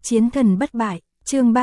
Chiến thần bất bại, chương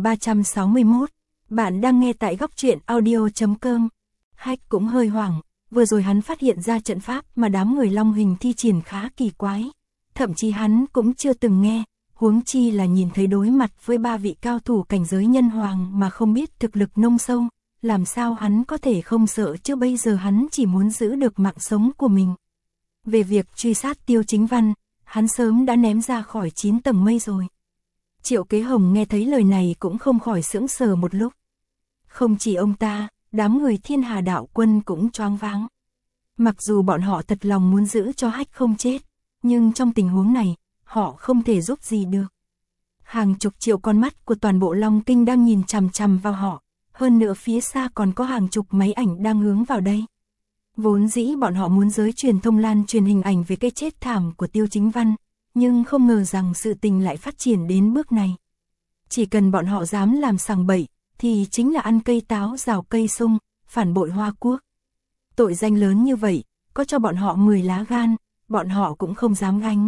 3361. Bạn đang nghe tại góc truyện audio.com. Hách cũng hơi hoảng, vừa rồi hắn phát hiện ra trận pháp mà đám người Long Hình thi triển khá kỳ quái. Thậm chí hắn cũng chưa từng nghe, huống chi là nhìn thấy đối mặt với ba vị cao thủ cảnh giới nhân hoàng mà không biết thực lực nông sâu, làm sao hắn có thể không sợ chứ bây giờ hắn chỉ muốn giữ được mạng sống của mình. Về việc truy sát Tiêu Chính Văn, hắn sớm đã ném ra khỏi 9 tầng mây rồi. Triệu Kế Hồng nghe thấy lời này cũng không khỏi sững sờ một lúc. Không chỉ ông ta, đám người Thiên Hà Đạo Quân cũng choáng váng. Mặc dù bọn họ thật lòng muốn giữ cho Hách không chết, nhưng trong tình huống này, họ không thể giúp gì được. Hàng chục triệu con mắt của toàn bộ Long Kinh đang nhìn chằm chằm vào họ, hơn nữa phía xa còn có hàng chục máy ảnh đang hướng vào đây. Vốn dĩ bọn họ muốn giới truyền thông lan truyền hình ảnh về cái chết thảm của Tiêu Chính Văn, nhưng không ngờ rằng sự tình lại phát triển đến bước này. Chỉ cần bọn họ dám làm sằng bậy, thì chính là ăn cây táo rào cây sung, phản bội Hoa Quốc. Tội danh lớn như vậy, có cho bọn họ 10 lá gan, bọn họ cũng không dám gánh.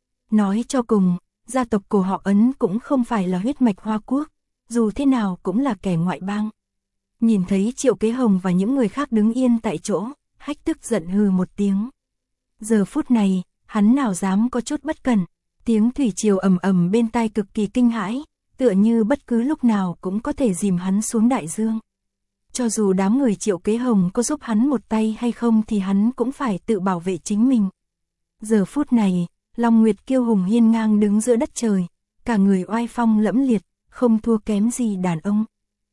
Nói cho cùng, gia tộc của họ Ấn cũng không phải là huyết mạch Hoa Quốc, dù thế nào cũng là kẻ ngoại bang. Nhìn thấy Triệu Kế Hồng và những người khác đứng yên tại chỗ, Hách tức giận hừ một tiếng. Giờ phút này, hắn nào dám có chút bất cẩn, tiếng thủy triều ầm ầm bên tai cực kỳ kinh hãi, tựa như bất cứ lúc nào cũng có thể dìm hắn xuống đại dương. Cho dù đám người Triệu Kế Hồng có giúp hắn một tay hay không thì hắn cũng phải tự bảo vệ chính mình. Giờ phút này, Long Nguyệt kiêu hùng hiên ngang đứng giữa đất trời, cả người oai phong lẫm liệt, không thua kém gì đàn ông.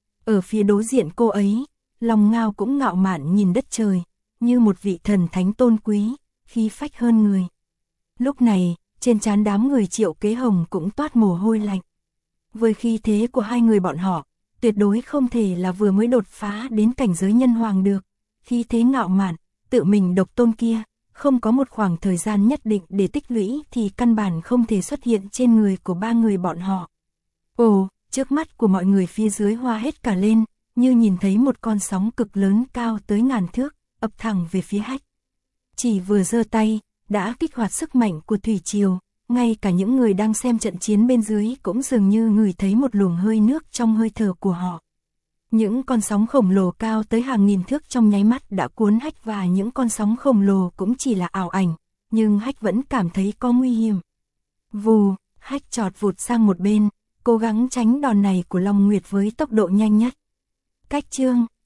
Ở phía đối diện cô ấy, Long Ngao cũng ngạo mạn nhìn đất trời, như một vị thần thánh tôn quý, khí phách hơn người. Lúc này, trên trán đám người Triệu Kế Hồng cũng toát mồ hôi lạnh. Với khí thế của hai người bọn họ, tuyệt đối không thể là vừa mới đột phá đến cảnh giới nhân hoàng được. Khí thế ngạo mạn, tự mình độc tôn kia, không có một khoảng thời gian nhất định để tích lũy thì căn bản không thể xuất hiện trên người của ba người bọn họ. Ồ, trước mắt của mọi người phía dưới hoa hết cả lên, như nhìn thấy một con sóng cực lớn cao tới ngàn thước, ập thẳng về phía Hách. Chỉ vừa giơ tay, đã kích hoạt sức mạnh của thủy triều, ngay cả những người đang xem trận chiến bên dưới cũng dường như ngửi thấy một luồng hơi nước trong hơi thở của họ. Những con sóng khổng lồ cao tới hàng nghìn thước trong nháy mắt đã cuốn Hách và những con sóng khổng lồ cũng chỉ là ảo ảnh, nhưng Hách vẫn cảm thấy có nguy hiểm. Vù, Hách chọt vụt sang một bên, cố gắng tránh đòn này của Long Nguyệt với tốc độ nhanh nhất. Cách chương